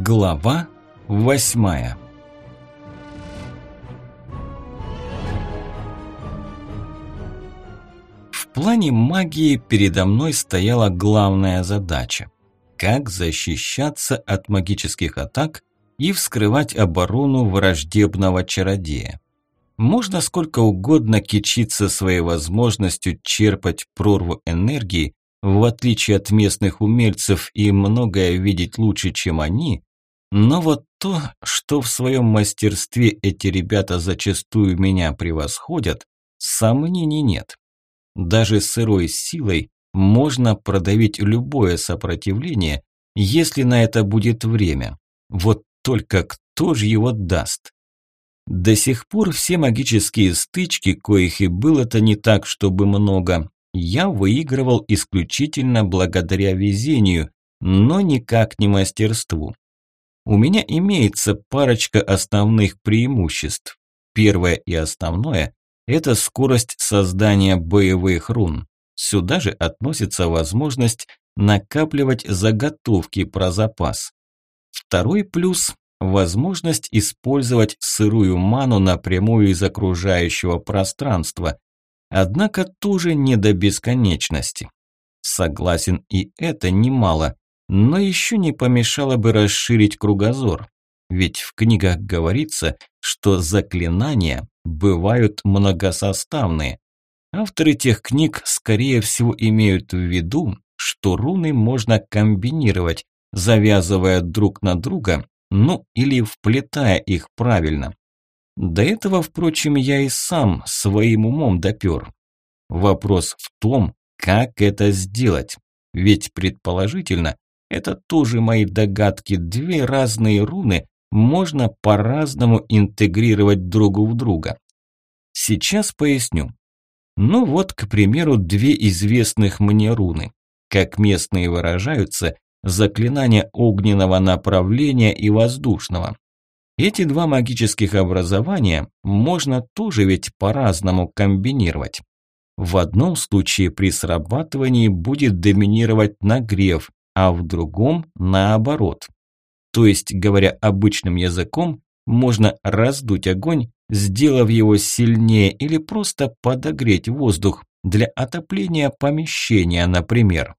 Глава 8. В плане магии передо мной стояла главная задача – как защищаться от магических атак и вскрывать оборону враждебного чародея. Можно сколько угодно кичиться своей возможностью черпать прорву энергии, в отличие от местных умельцев, и многое видеть лучше, чем они, но вот то, что в своем мастерстве эти ребята зачастую меня превосходят, сомнений нет. Даже сырой силой можно продавить любое сопротивление, если на это будет время. Вот только кто же его даст? До сих пор все магические стычки, коих и было-то не так, чтобы много, я выигрывал исключительно благодаря везению, но никак не мастерству. У меня имеется парочка основных преимуществ. Первое и основное – это скорость создания боевых рун. Сюда же относится возможность накапливать заготовки про запас. Второй плюс – возможность использовать сырую ману напрямую из окружающего пространства. Однако тоже не до бесконечности. Согласен, и это немало, но еще не помешало бы расширить кругозор. Ведь в книгах говорится, что заклинания бывают многосоставные. Авторы тех книг, скорее всего, имеют в виду, что руны можно комбинировать, завязывая друг на друга, ну или вплетая их правильно. До этого, впрочем, я и сам своим умом допер. Вопрос в том, как это сделать. Ведь, предположительно, это тоже мои догадки, две разные руны можно по-разному интегрировать друг в друга. Сейчас поясню. Ну вот, к примеру, две известных мне руны. Как местные выражаются, заклинания огненного направления и воздушного. Эти два магических образования можно тоже ведь по-разному комбинировать. В одном случае при срабатывании будет доминировать нагрев, а в другом наоборот. То есть, говоря обычным языком, можно раздуть огонь, сделав его сильнее, или просто подогреть воздух для отопления помещения, например.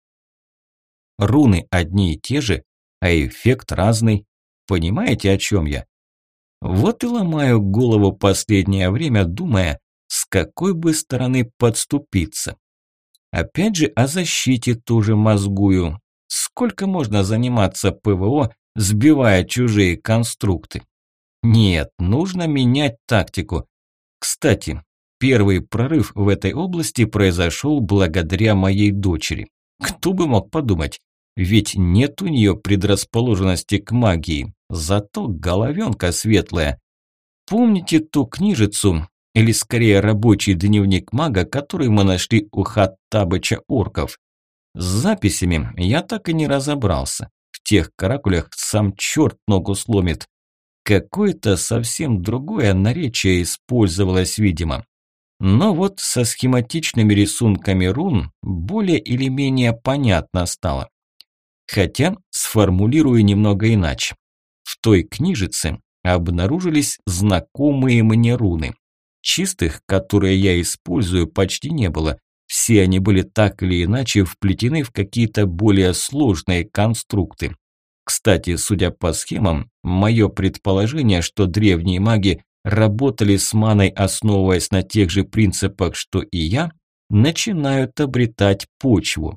Руны одни и те же, а эффект разный. Понимаете, о чем я? Вот и ломаю голову последнее время, думая, с какой бы стороны подступиться. Опять же о защите тоже мозгую. Сколько можно заниматься ПВО, сбивая чужие конструкты? Нет, нужно менять тактику. Кстати, первый прорыв в этой области произошел благодаря моей дочери. Кто бы мог подумать, ведь нет у нее предрасположенности к магии, зато головенка светлая. Помните ту книжицу, или скорее рабочий дневник мага, который мы нашли у Хаттабыча орков? С записями я так и не разобрался. В тех каракулях сам черт ногу сломит. Какое-то совсем другое наречие использовалось, видимо. Но вот со схематичными рисунками рун более или менее понятно стало. Хотя сформулирую немного иначе. В той книжице обнаружились знакомые мне руны. Чистых, которые я использую, почти не было. Все они были так или иначе вплетены в какие-то более сложные конструкты. Кстати, судя по схемам, мое предположение, что древние маги работали с маной, основываясь на тех же принципах, что и я, начинают обретать почву.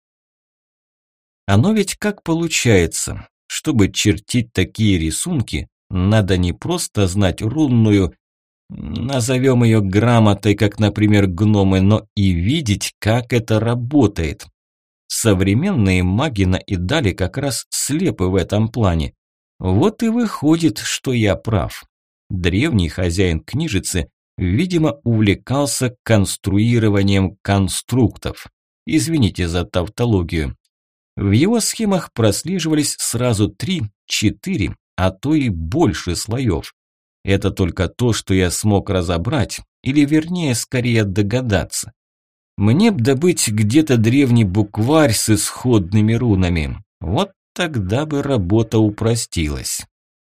Оно ведь как получается, чтобы чертить такие рисунки, надо не просто знать рунную, назовем ее грамотой, как, например, гномы, но и видеть, как это работает. Современные маги наидали как раз слепы в этом плане. Вот и выходит, что я прав. Древний хозяин книжицы, видимо, увлекался конструированием конструктов. Извините за тавтологию. В его схемах прослеживались сразу 3, 4, а то и больше слоев. Это только то, что я смог разобрать, или вернее, скорее догадаться. Мне б добыть где-то древний букварь с исходными рунами. Вот тогда бы работа упростилась.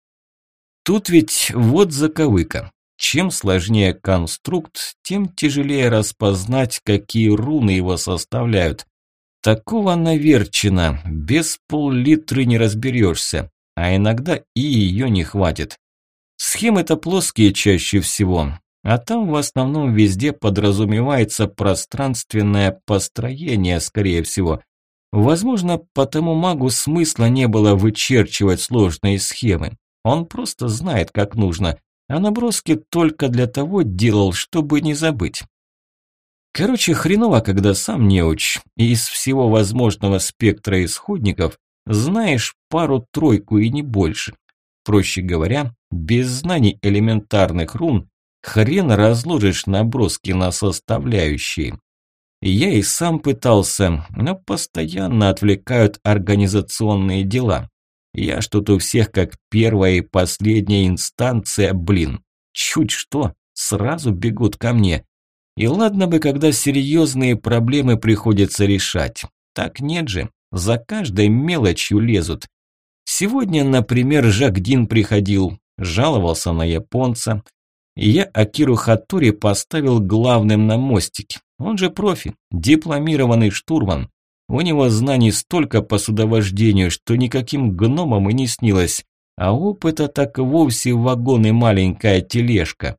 Тут ведь вот заковыка. Чем сложнее конструкт, тем тяжелее распознать, какие руны его составляют. Такого наверчено, без пол-литры не разберешься, а иногда и ее не хватит. Схемы-то плоские чаще всего, а там в основном везде подразумевается пространственное построение, скорее всего. Возможно, потому магу смысла не было вычерчивать сложные схемы. Он просто знает, как нужно, а наброски только для того делал, чтобы не забыть. Короче, хреново, когда сам неуч, и из всего возможного спектра исходников знаешь пару-тройку и не больше. Проще говоря, без знаний элементарных рун хрен разложишь наброски на составляющие. Я и сам пытался, но постоянно отвлекают организационные дела. Я ж тут у всех как первая и последняя инстанция, блин. Чуть что, сразу бегут ко мне. И ладно бы, когда серьезные проблемы приходится решать. Так нет же, за каждой мелочью лезут. Сегодня, например, Жагдин приходил, жаловался на японца. И я Акиру Хатори поставил главным на мостике. Он же профи, дипломированный штурман. У него знаний столько по судовождению, что никаким гномам и не снилось. А опыта так вовсе вагон и маленькая тележка.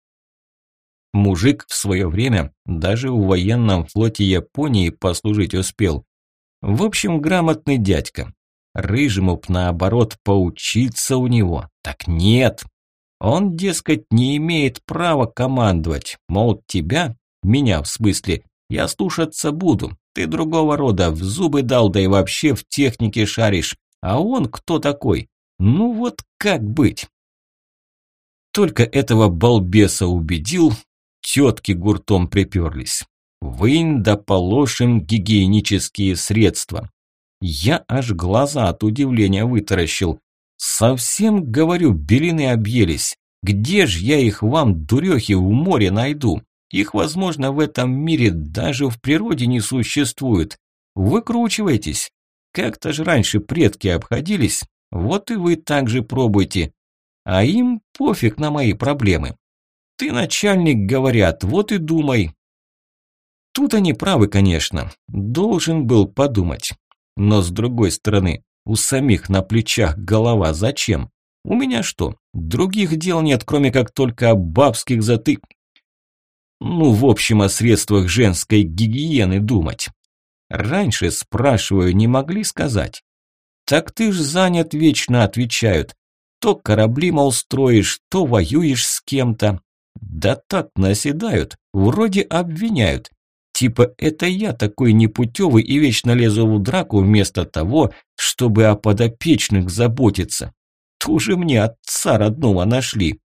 Мужик в свое время даже в военном флоте Японии послужить успел. В общем, грамотный дядька. Рыжему б наоборот поучиться у него. Так нет. Он, дескать, не имеет права командовать. Мол, тебя, меня в смысле, я слушаться буду. Ты другого рода, в зубы дал, да и вообще в технике шаришь. А он кто такой? Ну вот как быть? Только этого балбеса убедил, тетки гуртом приперлись. Вынь да положим гигиенические средства. Я аж глаза от удивления вытаращил. Совсем, говорю, белины объелись. Где ж я их вам, дурехи, в море найду? Их, возможно, в этом мире даже в природе не существует. Выкручивайтесь. Как-то ж раньше предки обходились, вот и вы так же пробуйте. А им пофиг на мои проблемы. Ты начальник, говорят, вот и думай. Тут они правы, конечно. Должен был подумать. Но с другой стороны, у самих на плечах голова зачем? У меня что, других дел нет, кроме как только о бабских Ну, в общем, о средствах женской гигиены думать. Раньше, спрашиваю, не могли сказать? Так ты ж занят вечно, отвечают. То корабли, мол, строишь, то воюешь с кем-то. Да так наседают, вроде обвиняют. Типа это я такой непутевый и вечно лезу в драку вместо того, чтобы о подопечных заботиться. Тоже мне отца родного нашли.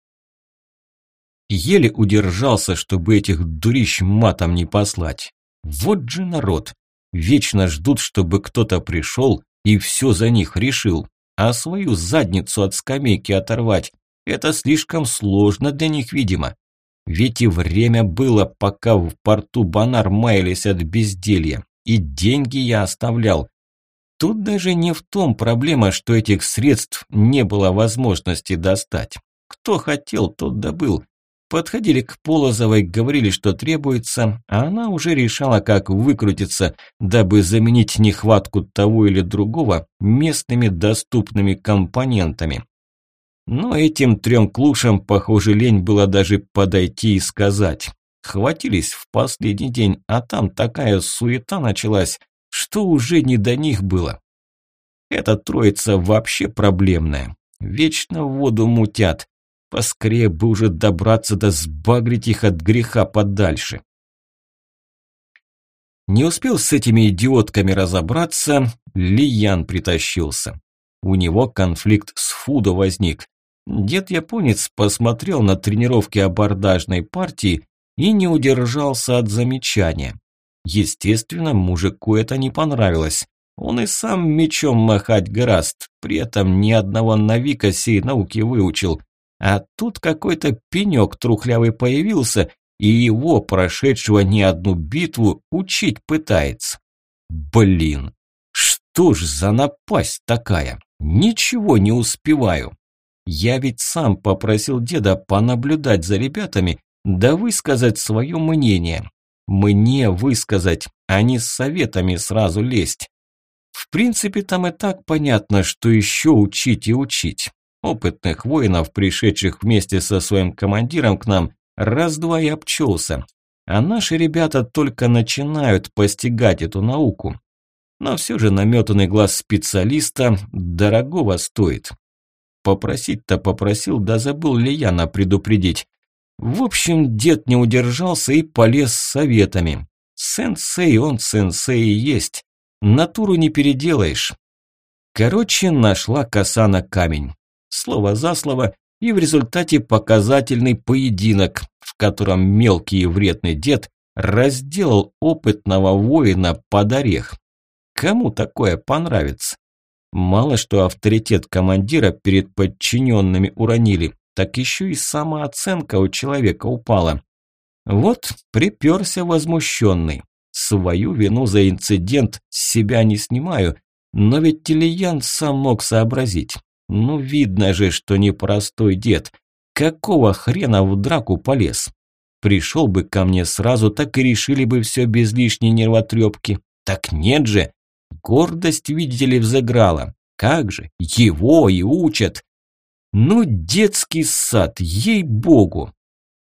Еле удержался, чтобы этих дурищ матом не послать. Вот же народ. Вечно ждут, чтобы кто-то пришел и все за них решил. А свою задницу от скамейки оторвать – это слишком сложно для них, видимо. Ведь и время было, пока в порту Бонар маялись от безделья. И деньги я оставлял. Тут даже не в том проблема, что этих средств не было возможности достать. Кто хотел, тот добыл. Подходили к Полозовой, говорили, что требуется, а она уже решала, как выкрутиться, дабы заменить нехватку того или другого местными доступными компонентами. Но этим трем клушам, похоже, лень было даже подойти и сказать. Хватились в последний день, а там такая суета началась, что уже не до них было. Эта троица вообще проблемная. Вечно в воду мутят. Поскорее бы уже добраться да сбагрить их от греха подальше. Не успел с этими идиотками разобраться, Лиян притащился. У него конфликт с Фудо возник. Дед-японец посмотрел на тренировки абордажной партии и не удержался от замечания. Естественно, мужику это не понравилось. Он и сам мечом махать гораст, при этом ни одного навика сей науки выучил. А тут какой-то пенек трухлявый появился, и его, прошедшего не одну битву, учить пытается. Блин, Что ж за напасть такая? Ничего не успеваю. Я ведь сам попросил деда понаблюдать за ребятами, да высказать свое мнение. Мне высказать, а не с советами сразу лезть. В принципе, там и так понятно, что еще учить и учить. Опытных воинов, пришедших вместе со своим командиром к нам, раз-два и обчелся. А наши ребята только начинают постигать эту науку. Но все же наметанный глаз специалиста дорогого стоит. Попросить-то попросил, да забыл Лияна предупредить. В общем, дед не удержался и полез с советами. Сенсей он сенсей и есть. Натуру не переделаешь. Короче, нашла коса на камень. Слово за слово, и в результате показательный поединок, в котором мелкий и вредный дед разделал опытного воина под орех. Кому такое понравится? Мало что авторитет командира перед подчиненными уронили, так еще и самооценка у человека упала. Вот приперся возмущенный. Свою вину за инцидент с себя не снимаю, но ведь Телиян сам мог сообразить. Ну видно же, что непростой дед. Какого хрена в драку полез? Пришел бы ко мне сразу, так и решили бы все без лишней нервотрепки. Так нет же. Гордость, видите ли, взыграла. Как же, его и учат. Ну, детский сад, ей-богу.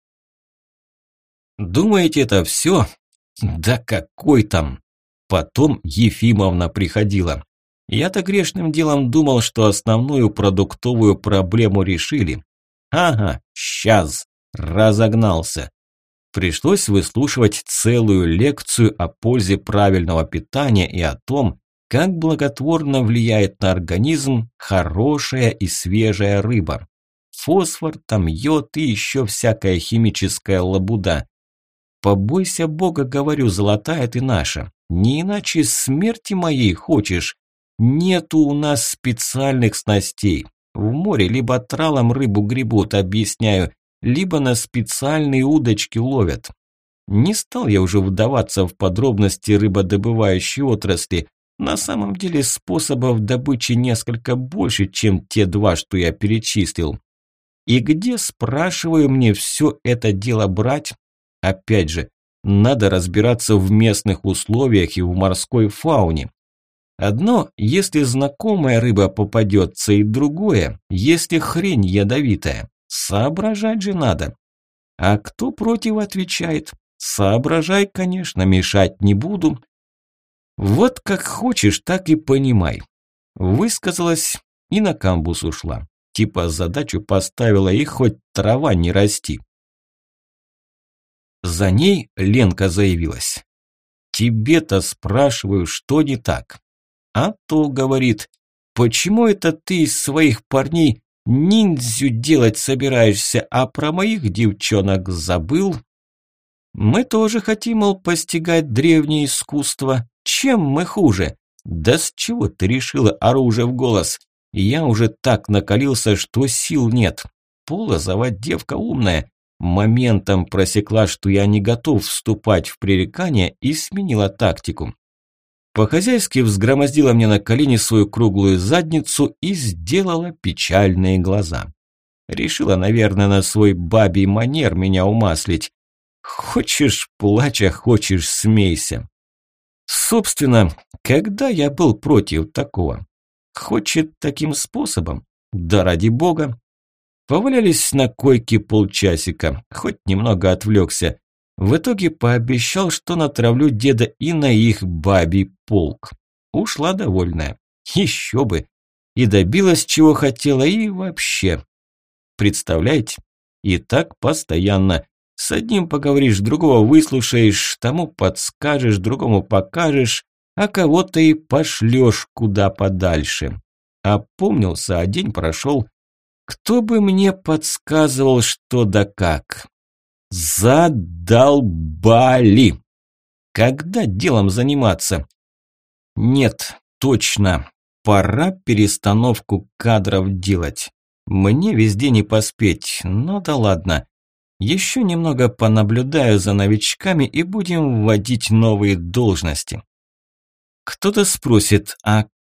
Думаете, это все? Да какой там? Потом Ефимовна приходила. Я-то грешным делом думал, что основную продуктовую проблему решили. Ага, сейчас, разогнался. Пришлось выслушивать целую лекцию о пользе правильного питания и о том, как благотворно влияет на организм хорошая и свежая рыба. Фосфор, там йод и еще всякая химическая лабуда. Побойся Бога, говорю, золотая ты наша. Не иначе смерти моей хочешь. Нету у нас специальных снастей. В море либо тралом рыбу гребут, объясняю, либо на специальные удочки ловят. Не стал я уже вдаваться в подробности рыбодобывающей отрасли. На самом деле способов добычи несколько больше, чем те два, что я перечислил. И где, спрашиваю, мне все это дело брать? Опять же, надо разбираться в местных условиях и в морской фауне. Одно, если знакомая рыба попадется, и другое, если хрень ядовитая. Соображать же надо. А кто против отвечает? Соображай, конечно, мешать не буду. Вот как хочешь, так и понимай. Высказалась и на камбус ушла. Типа задачу поставила и хоть трава не расти. За ней Ленка заявилась. Тебе-то спрашиваю, что не так? А то, говорит, почему это ты из своих парней ниндзю делать собираешься, а про моих девчонок забыл? Мы тоже хотим, мол, постигать древнее искусство. Чем мы хуже? Да с чего ты решила оружие в голос? Я уже так накалился, что сил нет. Полозова девка умная. Моментом просекла, что я не готов вступать в пререкание, и сменила тактику. По-хозяйски взгромоздила мне на колени свою круглую задницу и сделала печальные глаза. Решила, наверное, на свой бабий манер меня умаслить. Хочешь плачь, а хочешь смейся. Собственно, когда я был против такого? Хочет таким способом? Да ради бога. Повалялись на койке полчасика, хоть немного отвлекся. В итоге пообещал, что натравлю деда и на их бабий полк. Ушла довольная. Еще бы. И добилась, чего хотела, и вообще. Представляете? И так постоянно. С одним поговоришь, другого выслушаешь, тому подскажешь, другому покажешь, а кого-то и пошлешь куда подальше. Опомнился, а день прошел. Кто бы мне подсказывал, что да как? Задолбали! Когда делом заниматься? Нет, точно. Пора перестановку кадров делать. Мне везде не поспеть, но да ладно. Еще немного понаблюдаю за новичками и будем вводить новые должности. Кто-то спросит, а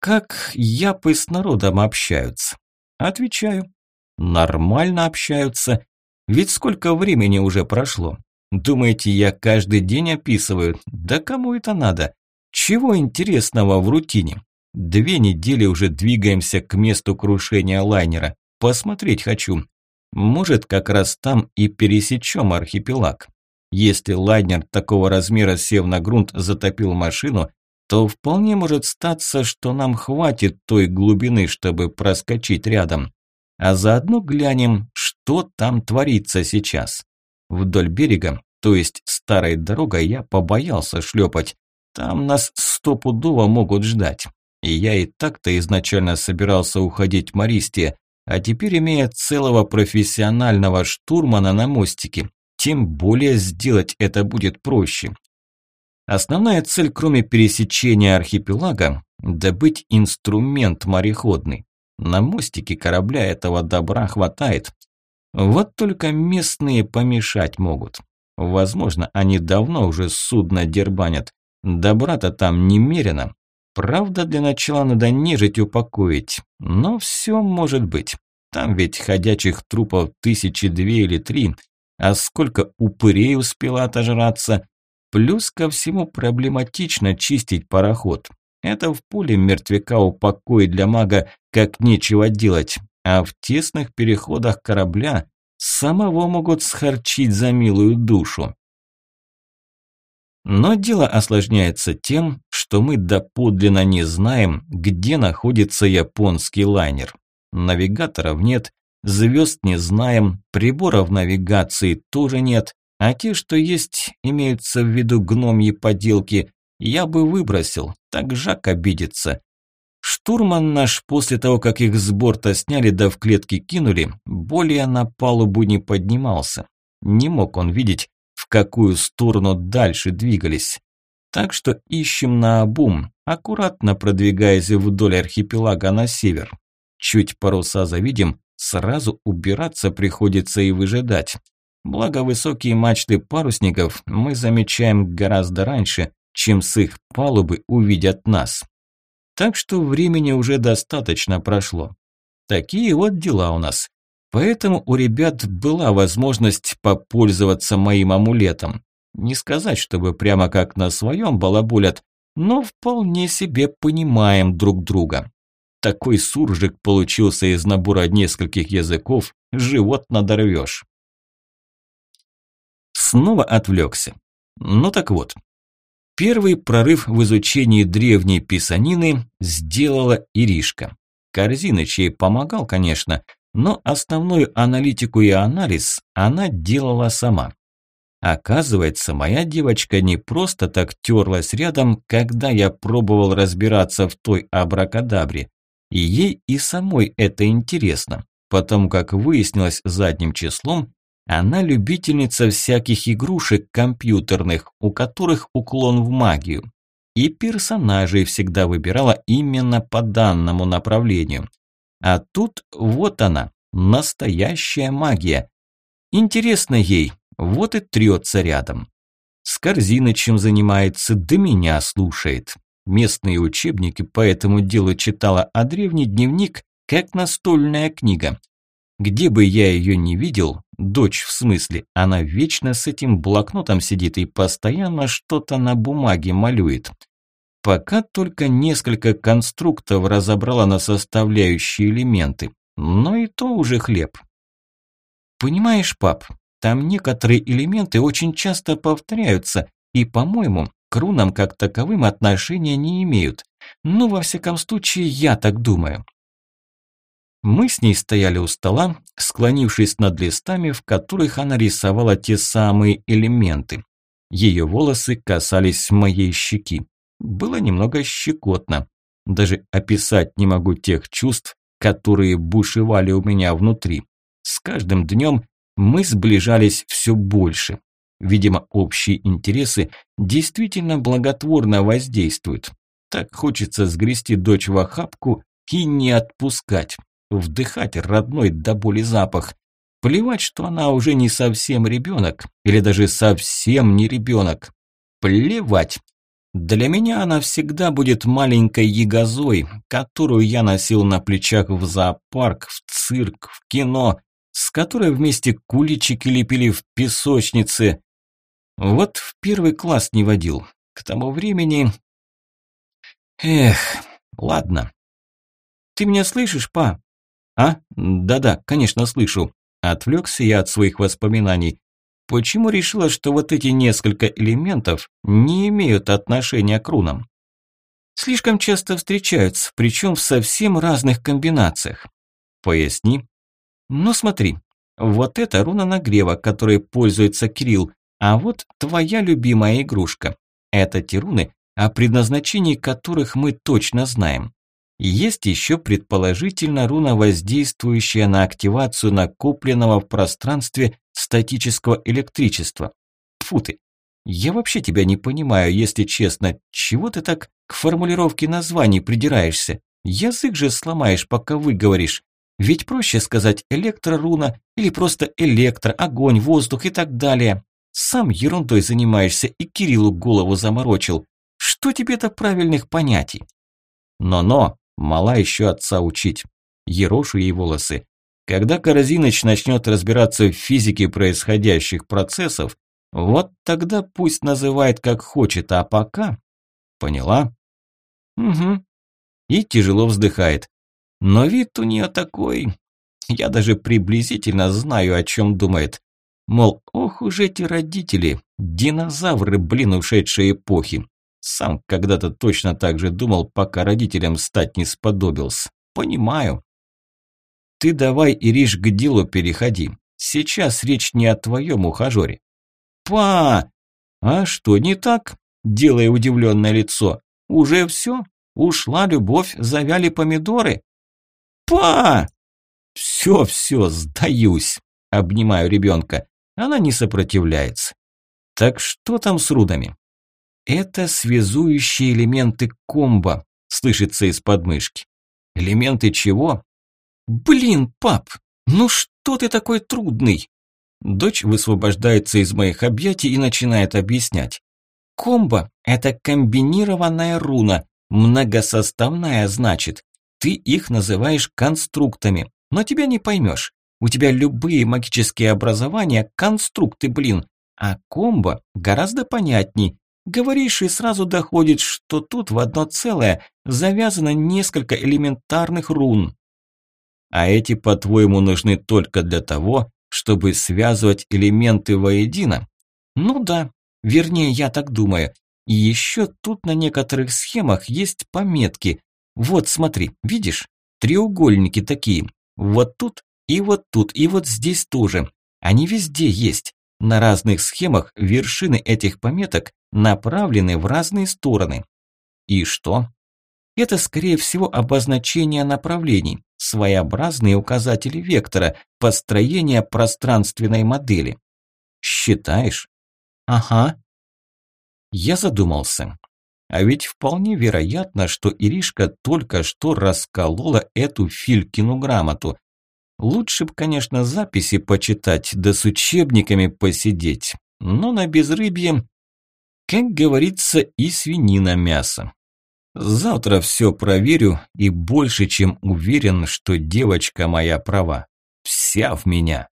как япы с народом общаются? Отвечаю. Нормально общаются. Ведь сколько времени уже прошло? Думаете, я каждый день описываю? Да кому это надо? Чего интересного в рутине? 2 недели уже двигаемся к месту крушения лайнера. Посмотреть хочу. Может, как раз там и пересечем архипелаг. Если лайнер такого размера, сев на грунт, затопил машину, то вполне может статься, что нам хватит той глубины, чтобы проскочить рядом. А заодно глянем, что там творится сейчас. Вдоль берега, то есть старой дорогой, я побоялся шлепать. Там нас стопудово могут ждать. И я и так-то изначально собирался уходить в Мористе, а теперь, имея целого профессионального штурмана на мостике, тем более сделать это будет проще. Основная цель, кроме пересечения архипелага, добыть инструмент мореходный. На мостике корабля этого добра хватает. Вот только местные помешать могут. Возможно, они давно уже судно дербанят. Добра-то там немерено. Правда, для начала надо нежить упокоить. Но все может быть. Там ведь ходячих трупов 1002 или 3. А сколько упырей успело отожраться. Плюс ко всему проблематично чистить пароход. Это в поле мертвяка упокоить для мага как нечего делать. А в тесных переходах корабля самого могут схарчить за милую душу. Но дело осложняется тем, что мы доподлинно не знаем, где находится японский лайнер. Навигаторов нет, звезд не знаем, приборов навигации тоже нет, а те, что есть, имеются в виду гномьи поделки, я бы выбросил, так Жак обидится. Штурман наш после того, как их с борта сняли да в клетки кинули, более на палубу не поднимался. Не мог он видеть, в какую сторону дальше двигались. Так что ищем наобум, аккуратно продвигаясь вдоль архипелага на север. Чуть паруса завидим, сразу убираться приходится и выжидать. Благо высокие мачты парусников мы замечаем гораздо раньше, чем с их палубы увидят нас. Так что времени уже достаточно прошло. Такие вот дела у нас. Поэтому у ребят была возможность попользоваться моим амулетом. Не сказать, чтобы прямо как на своем балаболят, но вполне себе понимаем друг друга. Такой суржик получился из набора нескольких языков, живот надорвешь. Снова отвлекся. Ну так вот. Первый прорыв в изучении древней писанины сделала Иришка. Корзиныч ей помогал, конечно, но основную аналитику и анализ она делала сама. Оказывается, моя девочка не просто так терлась рядом, когда я пробовал разбираться в той абракадабре. И ей и самой это интересно, потому как выяснилось задним числом, она любительница всяких игрушек компьютерных, у которых уклон в магию. И персонажей всегда выбирала именно по данному направлению. А тут вот она, настоящая магия. Интересно ей, вот и трется рядом. С Корзинычем занимается, да меня слушает. Местные учебники по этому делу читала, а древний дневник как настольная книга. Где бы я ее не видел, дочь в смысле, она вечно с этим блокнотом сидит и постоянно что-то на бумаге малюет. Пока только несколько конструктов разобрала на составляющие элементы, но и то уже хлеб. Понимаешь, пап, там некоторые элементы очень часто повторяются и, по-моему, к рунам как таковым отношения не имеют. Ну, во всяком случае, я так думаю. Мы с ней стояли у стола, склонившись над листами, в которых она рисовала те самые элементы. Ее волосы касались моей щеки. Было немного щекотно. Даже описать не могу тех чувств, которые бушевали у меня внутри. С каждым днем мы сближались все больше. Видимо, общие интересы действительно благотворно воздействуют. Так хочется сгрести дочь в охапку и не отпускать. Вдыхать родной до боли запах. Плевать, что она уже не совсем ребенок, или даже совсем не ребенок. Плевать. Для меня она всегда будет маленькой ягозой, которую я носил на плечах в зоопарк, в цирк, в кино, с которой вместе куличики лепили в песочнице. Вот в первый класс не водил. К тому времени... Эх, ладно. Ты меня слышишь, па? А? Да-да, конечно, слышу. Отвлекся я от своих воспоминаний. Почему решила, что вот эти несколько элементов не имеют отношения к рунам? Слишком часто встречаются, причем в совсем разных комбинациях. Поясни. Ну смотри, вот это руна нагрева, которой пользуется Кирилл, а вот твоя любимая игрушка. Это те руны, о предназначении которых мы точно знаем. Есть еще предположительно руна, воздействующая на активацию накопленного в пространстве статического электричества. Тьфу ты, я вообще тебя не понимаю, если честно, чего ты так к формулировке названий придираешься? Язык же сломаешь, пока выговоришь. Ведь проще сказать электроруна или просто электро, огонь, воздух и так далее. Сам ерундой занимаешься и Кириллу голову заморочил. Что тебе до правильных понятий? Но-но, мала еще отца учить. Ерошу ей волосы. Когда Корзиныч начнет разбираться в физике происходящих процессов, вот тогда пусть называет как хочет, а пока... Поняла? Угу. И тяжело вздыхает. Но вид у нее такой... Я даже приблизительно знаю, о чем думает. Мол, ох уж эти родители, динозавры, блин, ушедшей эпохи. Сам когда-то точно так же думал, пока родителям стать не сподобился. Понимаю. Ты давай, Ириш, к делу переходи. Сейчас речь не о твоем ухажере. Па! А что не так? Делая удивленное лицо. Уже все? Ушла любовь, завяли помидоры? Па! Все, сдаюсь. Обнимаю ребенка. Она не сопротивляется. Так что там с рудами? Это связующие элементы комбо, слышится из подмышки. Элементы чего? Блин, пап, ну что ты такой трудный? Дочь высвобождается из моих объятий и начинает объяснять. Комбо – это комбинированная руна, многосоставная, значит. Ты их называешь конструктами, но тебя не поймешь. У тебя любые магические образования – конструкты, блин, а комбо гораздо понятней. Говоришь, и сразу доходит, что тут в одно целое завязано несколько элементарных рун. А эти, по-твоему, нужны только для того, чтобы связывать элементы воедино? Ну да, вернее, я так думаю. И еще тут на некоторых схемах есть пометки. Вот смотри, видишь? Треугольники такие. Вот тут, и вот здесь тоже. Они везде есть. На разных схемах вершины этих пометок направлены в разные стороны. И что? Это, скорее всего, обозначение направлений, своеобразные указатели вектора, построения пространственной модели. Считаешь? Ага. Я задумался. А ведь вполне вероятно, что Иришка только что расколола эту Филькину грамоту. Лучше б, конечно, записи почитать, да с учебниками посидеть. Но на безрыбье, как говорится, и свинина мясо. Завтра все проверю и больше чем уверен, что девочка моя права. Вся в меня.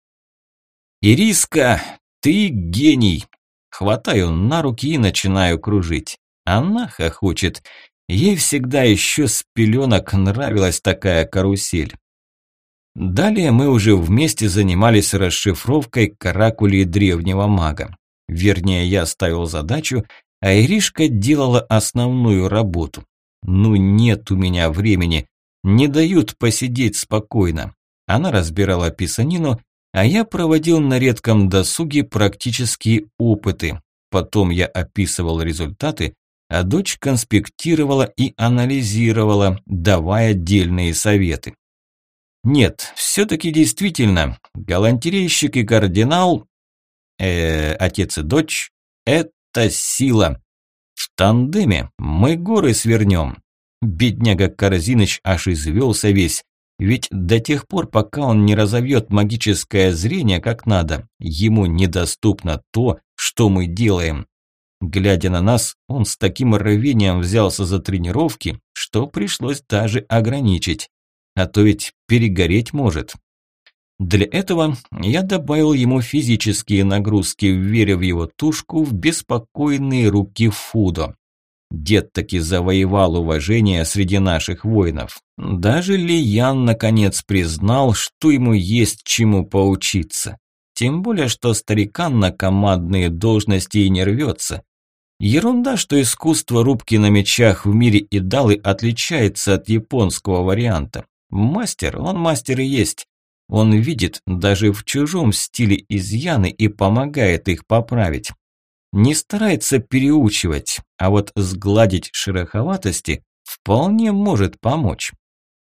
Ириска, ты гений. Хватаю на руки и начинаю кружить. Она хохочет. Ей всегда еще с пеленок нравилась такая карусель. Далее мы уже вместе занимались расшифровкой каракулей древнего мага. Вернее, я ставил задачу, а Иришка делала основную работу. Ну нет у меня времени, не дают посидеть спокойно. Она разбирала писанину, а я проводил на редком досуге практические опыты. Потом я описывал результаты, а дочь конспектировала и анализировала, давая отдельные советы. Нет, все-таки действительно, галантерейщик и кардинал, отец и дочь, это сила. В тандеме мы горы свернем. Бедняга Корзиныч аж извелся весь, ведь до тех пор, пока он не разовьет магическое зрение как надо, ему недоступно то, что мы делаем. Глядя на нас, он с таким рвением взялся за тренировки, что пришлось даже ограничить. А то ведь перегореть может. Для этого я добавил ему физические нагрузки, веря в его тушку в беспокойные руки Фудо. Дед таки завоевал уважение среди наших воинов. Даже Лиян наконец признал, что ему есть чему поучиться. Тем более, что старикан на командные должности и не рвется. Ерунда, что искусство рубки на мечах в мире идалы отличается от японского варианта. Мастер, он мастер и есть. Он видит даже в чужом стиле изъяны и помогает их поправить. Не старается переучивать, а вот сгладить шероховатости вполне может помочь.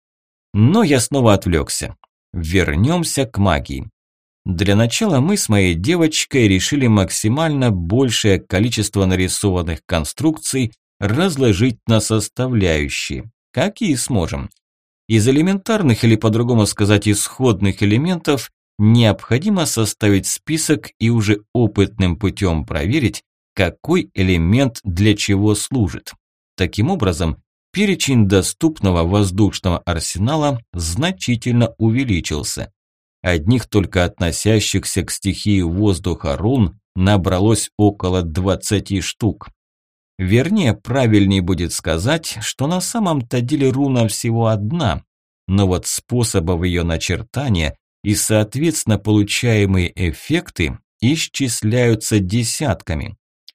Но я снова отвлекся. Вернемся к магии. Для начала мы с моей девочкой решили максимально большее количество нарисованных конструкций разложить на составляющие, какие сможем. Из элементарных, или по-другому сказать, исходных элементов необходимо составить список и уже опытным путем проверить, какой элемент для чего служит. Таким образом, перечень доступного воздушного арсенала значительно увеличился. Одних только относящихся к стихии воздуха рун набралось около 20 штук. Вернее, правильнее будет сказать, что на самом-то деле руна всего одна, но вот способов ее начертания и, соответственно, получаемые эффекты исчисляются десятками.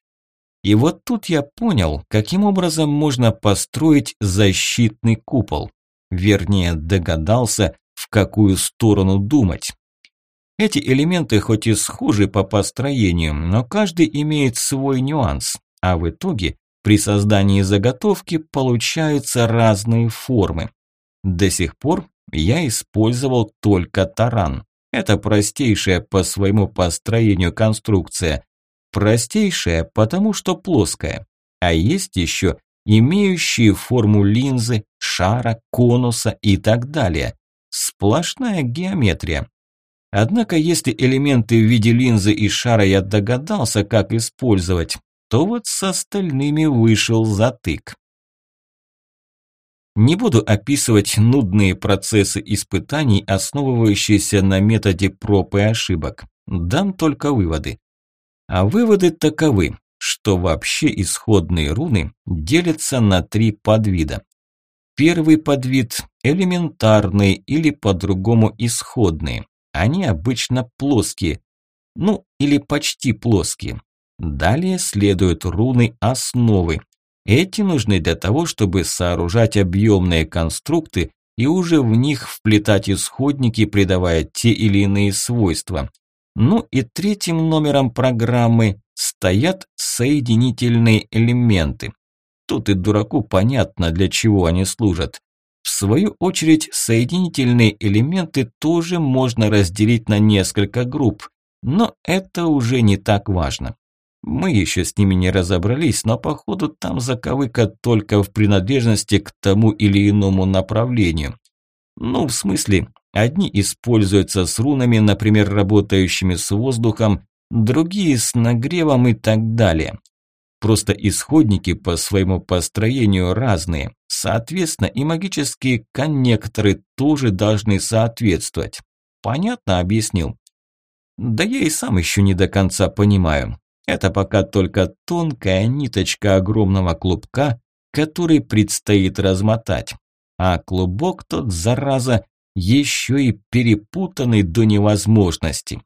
И вот тут я понял, каким образом можно построить защитный купол. Вернее, догадался, в какую сторону думать. Эти элементы хоть и схожи по построению, но каждый имеет свой нюанс, а в итоге при создании заготовки получаются разные формы. До сих пор я использовал только таран. Это простейшая по своему построению конструкция. Простейшая, потому что плоская. А есть еще имеющие форму линзы, шара, конуса и так далее. Сплошная геометрия. Однако, если элементы в виде линзы и шара я догадался, как использовать, то вот с остальными вышел затык. Не буду описывать нудные процессы испытаний, основывающиеся на методе проб и ошибок. Дам только выводы. А выводы таковы, что вообще исходные руны делятся на 3 подвида. Первый подвид – элементарные или по-другому исходные. Они обычно плоские, ну или почти плоские. Далее следуют руны основы. Эти нужны для того, чтобы сооружать объемные конструкты и уже в них вплетать исходники, придавая те или иные свойства. Ну и третьим номером программы стоят соединительные элементы. Тут и дураку понятно, для чего они служат. В свою очередь, соединительные элементы тоже можно разделить на несколько групп, но это уже не так важно. Мы еще с ними не разобрались, но походу там заковыка только в принадлежности к тому или иному направлению. Ну, в смысле, одни используются с рунами, например, работающими с воздухом, другие с нагревом и так далее. Просто исходники по своему построению разные, соответственно, и магические коннекторы тоже должны соответствовать. Понятно объяснил? Да я и сам еще не до конца понимаю. Это пока только тонкая ниточка огромного клубка, который предстоит размотать. А клубок тот, зараза, еще и перепутанный до невозможности.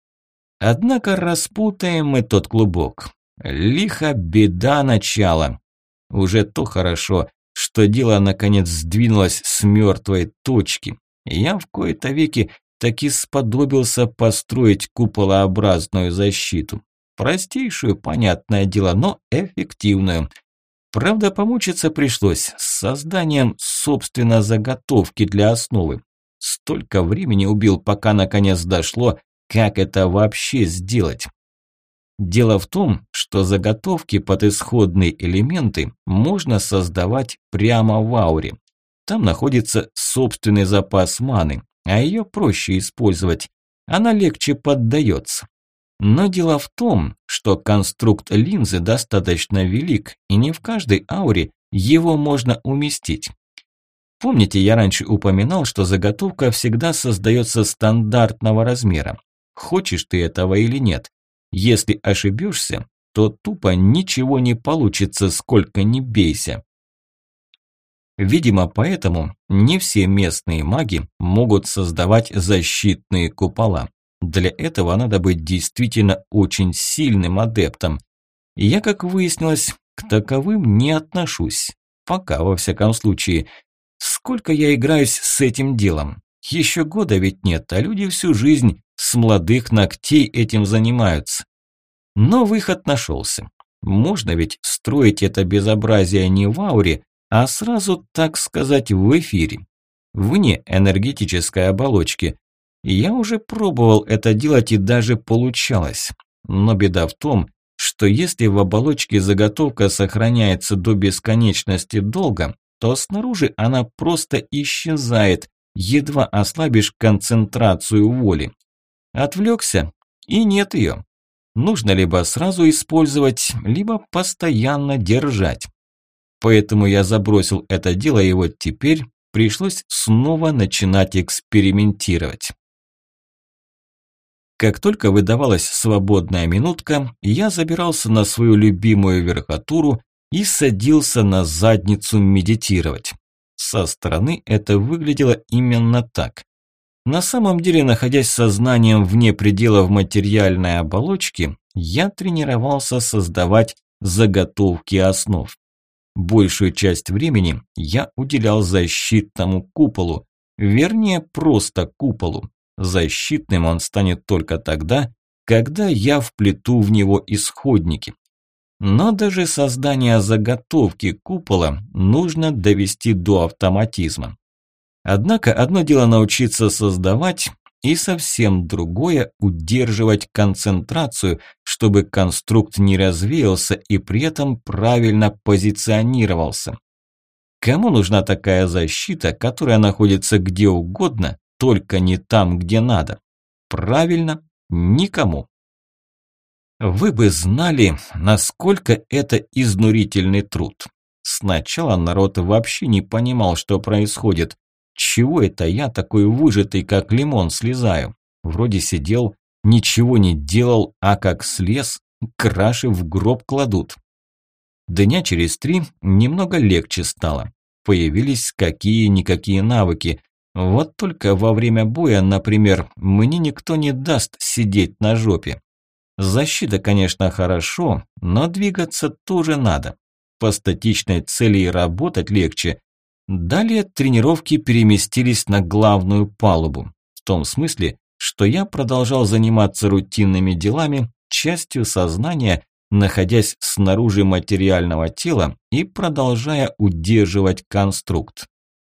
Однако распутаем мы тот клубок. Лихо беда начала. Уже то хорошо, что дело наконец сдвинулось с мертвой точки. Я в кои-то веки таки сподобился построить куполообразную защиту. Простейшую, понятное дело, но эффективную. Правда, помучиться пришлось с созданием, собственно, заготовки для основы. Столько времени убил, пока наконец дошло, как это вообще сделать. Дело в том, что заготовки под исходные элементы можно создавать прямо в ауре. Там находится собственный запас маны, а ее проще использовать. Она легче поддается. Но дело в том, что конструкт линзы достаточно велик, и не в каждой ауре его можно уместить. Помните, я раньше упоминал, что заготовка всегда создается стандартного размера. Хочешь ты этого или нет. Если ошибешься, то тупо ничего не получится, сколько ни бейся. Видимо, поэтому не все местные маги могут создавать защитные купола. Для этого надо быть действительно очень сильным адептом. И я, как выяснилось, к таковым не отношусь. Пока, во всяком случае. Сколько я играюсь с этим делом? Еще года ведь нет, а люди всю жизнь с молодых ногтей этим занимаются. Но выход нашелся. Можно ведь строить это безобразие не в ауре, а сразу, так сказать, в эфире. Вне энергетической оболочки. Я уже пробовал это делать и даже получалось. Но беда в том, что если в оболочке заготовка сохраняется до бесконечности долго, то снаружи она просто исчезает, едва ослабишь концентрацию воли. Отвлекся, и нет ее. Нужно либо сразу использовать, либо постоянно держать. Поэтому я забросил это дело, и вот теперь пришлось снова начинать экспериментировать. Как только выдавалась свободная минутка, я забирался на свою любимую верхотуру и садился на задницу медитировать. Со стороны это выглядело именно так. На самом деле, находясь сознанием вне пределов материальной оболочки, я тренировался создавать заготовки основ. Большую часть времени я уделял защитному куполу, вернее, просто куполу. Защитным он станет только тогда, когда я вплету в него исходники. Но даже создание заготовки купола нужно довести до автоматизма. Однако одно дело научиться создавать, и совсем другое – удерживать концентрацию, чтобы конструкт не развеялся и при этом правильно позиционировался. Кому нужна такая защита, которая находится где угодно, только не там, где надо? Правильно, никому. Вы бы знали, насколько это изнурительный труд. Сначала народ вообще не понимал, что происходит. Чего это я такой выжатый, как лимон, слезаю? Вроде сидел, ничего не делал, а как слез, краши в гроб кладут. Дня через 3 немного легче стало. Появились какие-никакие навыки. Вот только во время боя, например, мне никто не даст сидеть на жопе. Защита, конечно, хорошо, но двигаться тоже надо. По статичной цели и работать легче. Далее тренировки переместились на главную палубу. В том смысле, что я продолжал заниматься рутинными делами, частью сознания, находясь снаружи материального тела и продолжая удерживать конструкт.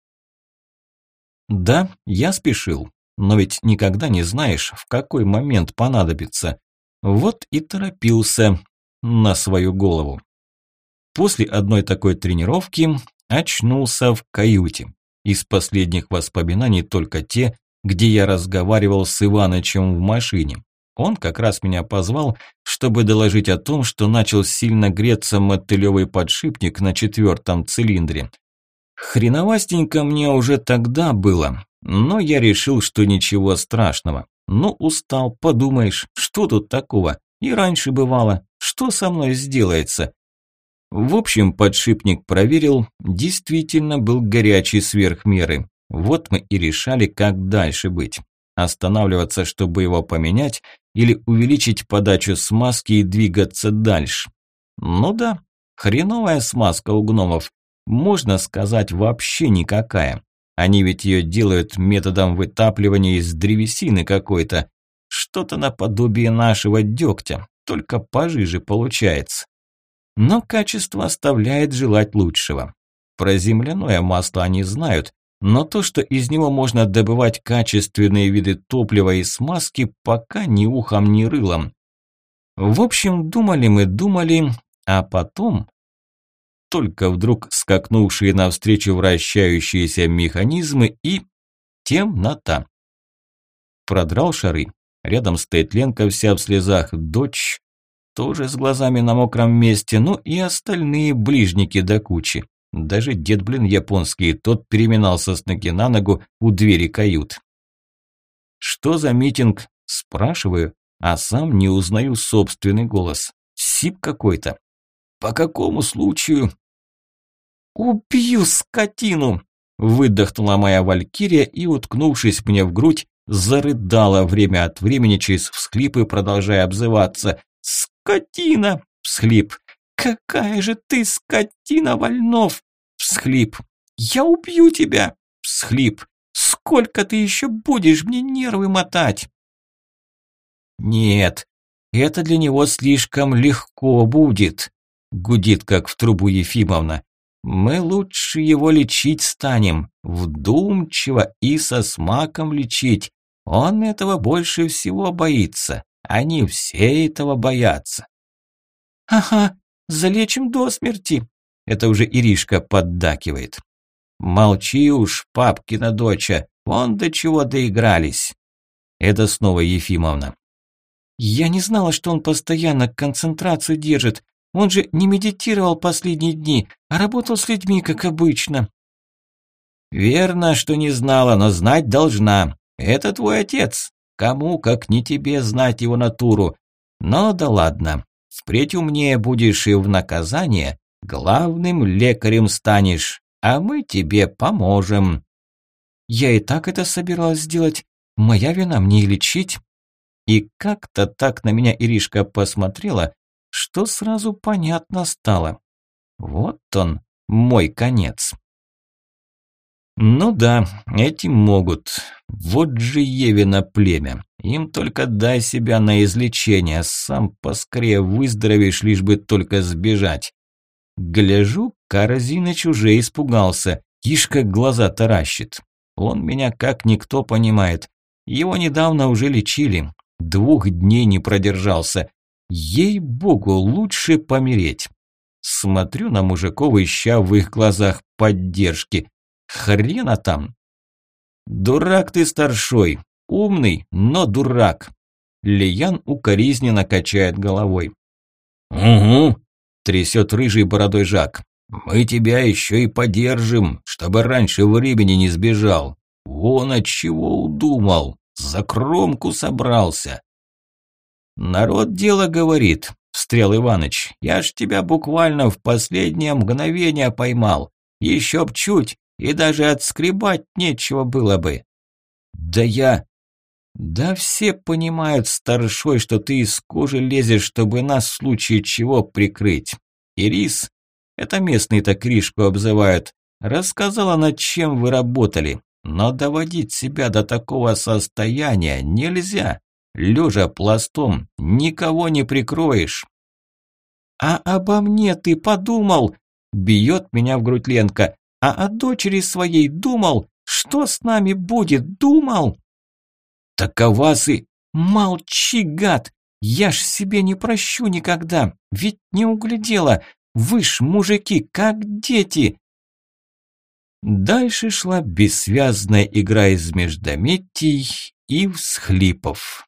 Да, я спешил, но ведь никогда не знаешь, в какой момент понадобится. Вот и торопился на свою голову. После одной такой тренировки очнулся в каюте. Из последних воспоминаний только те, где я разговаривал с Иванычем в машине. Он как раз меня позвал, чтобы доложить о том, что начал сильно греться мотылёвый подшипник на 4-м цилиндре. Хреновастенько мне уже тогда было, но я решил, что ничего страшного. Ну, устал, подумаешь, что тут такого? И раньше бывало, что со мной сделается? В общем, подшипник проверил, действительно был горячий сверх меры. Вот мы и решали, как дальше быть. Останавливаться, чтобы его поменять, или увеличить подачу смазки и двигаться дальше. Ну да, хреновая смазка у гномов. Можно сказать, вообще никакая. Они ведь ее делают методом вытапливания из древесины какой-то. Что-то наподобие нашего дегтя, только пожиже получается. Но качество оставляет желать лучшего. Про земляное масло они знают, но то, что из него можно добывать качественные виды топлива и смазки, пока ни ухом, ни рылом. В общем, думали мы, а потом... Только вдруг скакнувшие навстречу вращающиеся механизмы и... темнота. Продрал шары. Рядом стоит Ленка вся в слезах, дочь тоже с глазами на мокром месте, ну и остальные ближники до кучи. Даже дед, блин, японский, тот переминался с ноги на ногу у двери кают. «Что за митинг?» – спрашиваю, а сам не узнаю собственный голос. Сип какой-то. «По какому случаю?» «Убью скотину!» – выдохнула моя валькирия и, уткнувшись мне в грудь, зарыдала время от времени через всхлипы, продолжая обзываться. «Скотина!» – всхлип. «Какая же ты скотина, Вольнов!» – всхлип. «Я убью тебя!» – всхлип. «Сколько ты еще будешь мне нервы мотать?» «Нет, это для него слишком легко будет», – гудит, как в трубу Ефимовна. «Мы лучше его лечить станем, вдумчиво и со смаком лечить. Он этого больше всего боится, они все этого боятся». «Ага, залечим до смерти», – это уже Иришка поддакивает. «Молчи уж, папкина доча, вон до чего доигрались». Это снова Ефимовна. «Я не знала, что он постоянно концентрацию держит. Он же не медитировал последние дни, а работал с людьми, как обычно». «Верно, что не знала, но знать должна. Это твой отец. Кому, как не тебе, знать его натуру. Но да ладно, впредь умнее будешь и в наказание главным лекарем станешь, а мы тебе поможем». «Я и так это собиралась сделать. Моя вина мне и лечить». И как-то так на меня Иришка посмотрела, что сразу понятно стало. Вот он, мой конец. Ну да, эти могут. Вот же Евино племя. Им только дай себя на излечение, сам поскорее выздоровеешь, лишь бы только сбежать. Гляжу, Корзиныч уже испугался, ишь как глаза таращит. Он меня как никто понимает. Его недавно уже лечили. 2 дней не продержался. Ей-богу, лучше помереть. Смотрю на мужиков, ища в их глазах поддержки. Хрена там. «Дурак ты, старшой. Умный, но дурак». Лиян укоризненно качает головой. «Угу», – трясет рыжий бородой Жак. «Мы тебя еще и подержим, чтобы раньше времени не сбежал. Вон от чего удумал. За кромку собрался». «Народ дело говорит», – встрял Иваныч. «Я ж тебя буквально в последнее мгновение поймал. Еще б чуть, и даже отскребать нечего было бы». «Да я...» «Да все понимают, старшой, что ты из кожи лезешь, чтобы нас в случае чего прикрыть. Ирис, это местные так Кришку обзывают, рассказала, над чем вы работали. Но доводить себя до такого состояния нельзя. Лежа пластом никого не прикроешь». «А обо мне ты подумал?» – бьет меня в грудь Ленка. «А о дочери своей думал? Что с нами будет, думал?» «Такова и...» «Молчи, гад! Я ж себе не прощу никогда, ведь не углядела. Вы ж, мужики, как дети!» Дальше шла бессвязная игра из междометий и всхлипов.